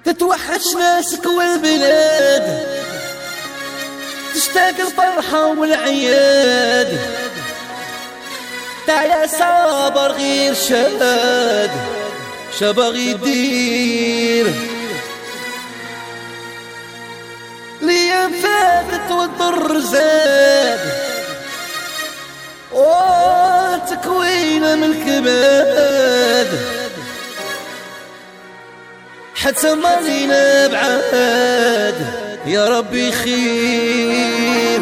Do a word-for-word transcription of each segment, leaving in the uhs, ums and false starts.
تتوحش ناسك والبلاد، تشتاق الفرحة والعياد. تعال صابر غير شاد شبغي يدير ليام فاتت والضر زاد، وتكوينة من الكباد حتى مالينا بعاد. يا ربي خير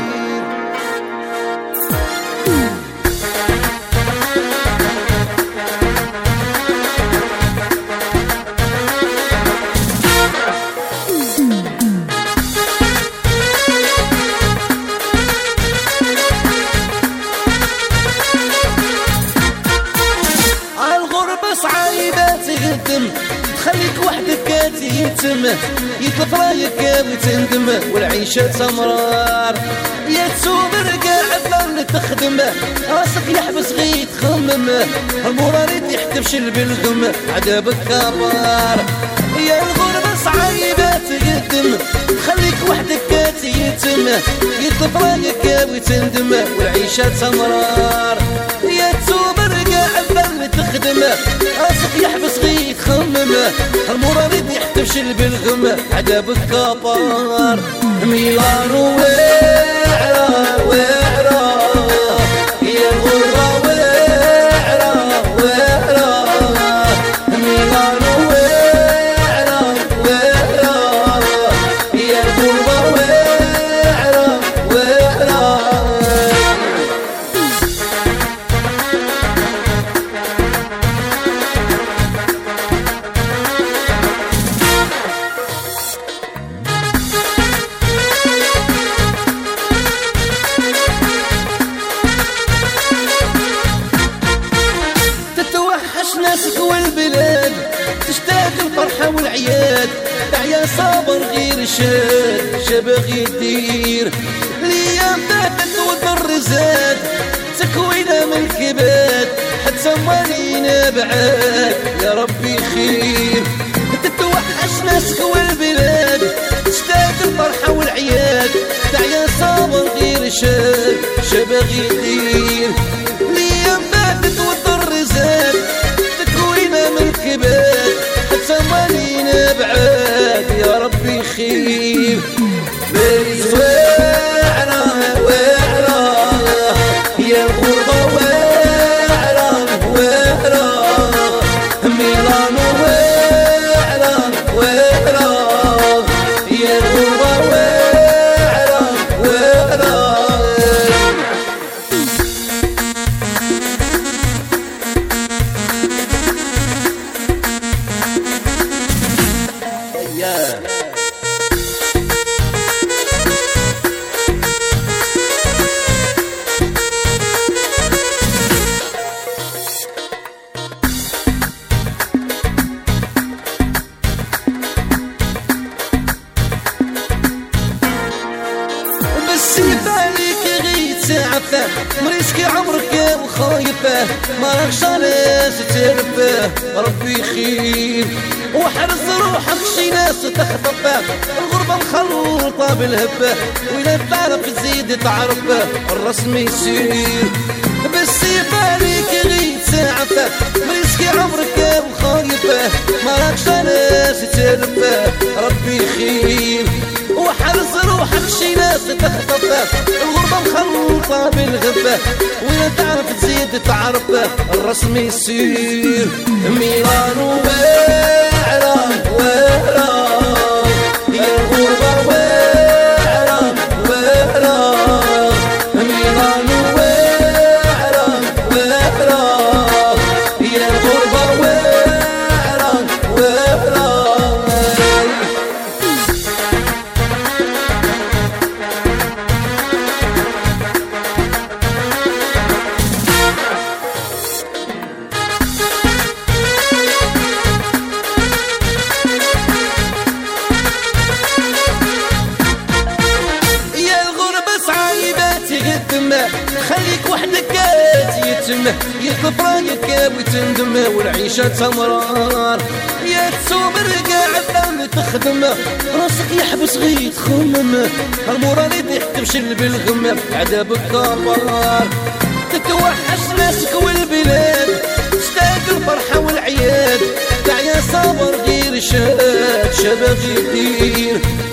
عالغربة صعيبة تقدم، خليك وحدك يتم يطلف رايك وتندم، والعيشة تمرار يا تسوبر قاعد اللي تخدم، راسك يحبس غي تخمم، المراريد يحتفشل بالغم عذابك كبار. يا الغربة صعيبة تقدم، خليك وحدك يتم يطلف رايك وتندم، والعيشة تمرار يا تسوبر قاعد اللي تخدم، راسك يحبس غي تخمم، المراريد يحتفشل بالغم عذابك كبار. ميلان وعرا وعرا يا الغربة وعرا وعرا، ميلان وعرا وعرا يا الغربة وعرا وعرا. ناسك والبلاد، تشتاق الفرحة والعياد. تعيا صابر غير شاد شبغ يدير ليام فاتت والضر زاد، تكوينة من الكباد حتى مالينا بعاد. يا ربي خير تتوحش ناسك والبلاد، تشتاق الفرحة والعياد. تعيا صابر غير شاد شبغ يدير ليام فاتت والضر زاد، من كباد حتى مالينا بعاد. يا ربي خير باريس وعرا وعرا يا الغربة وعرا وعرا، ميلان وعرا وعرا يا الغربة وعرا وعرا. مريسكي عمرك وخايفه ما راكش ناس تربه. ربي خير وحرز روحك شي ناس تخطفه، الغربة مخلوطة بالهبه، وإذا تعرف تزيد تعرفه الرسم يسير. بالسيف عليك غير تعفه، مريسكي عمرك وخايفه ما راكش ناس تربه. ربي خير وحرز روحك شي ناس تخطفه، الغربة مخلوطة بالغبة، وإذا تعرف تزيد تعرفه الرسم يسير. ميلان وعرا وعرا يا الغربة وعرا وعرا، ميلان وعرا وعرا يا الغربة وعرا وعرا. تمه يطلب رايك وتندم والعيشة تمرار يا تسومر قاعد عم تخدم راسك يحبس غير تخمم المورال يضحك بشل بالغم عذابك كبار تتوحش ناسك والبلاد تشتاق الفرحة والعياد تاع يا صابر غير شاد شباب يدير